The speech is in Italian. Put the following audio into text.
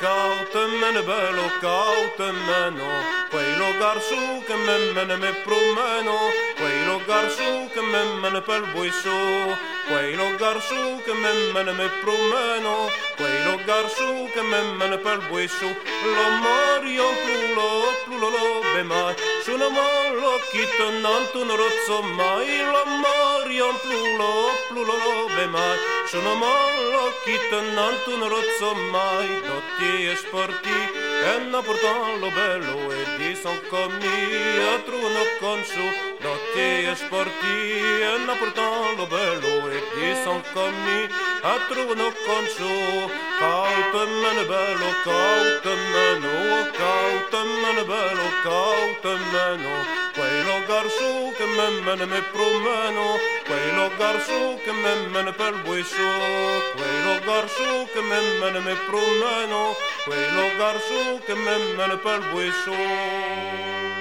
caute bello, caute meno, quello garsù che me promeno, quello garsù che me per buisso, quello garsù che me promeno, quello garsù che me per buisso, lo morio plulo, be mai, sono mollo chitto non tu non rozzo mai, lo morio plulo, be mai, sono mollo chitto non tu non rozzo mai, dotti e sporti, e non portano lo bello e di son commi, a truno con su, dotti e sporti, e non portano lo bello e di son commi, a truno con su, cautemene bello, cautemene bello, cautemeno, quello garsù che me promeno, quello garsù che me per buisso, quello garsù che me promeno, quello garsù che me per buisso.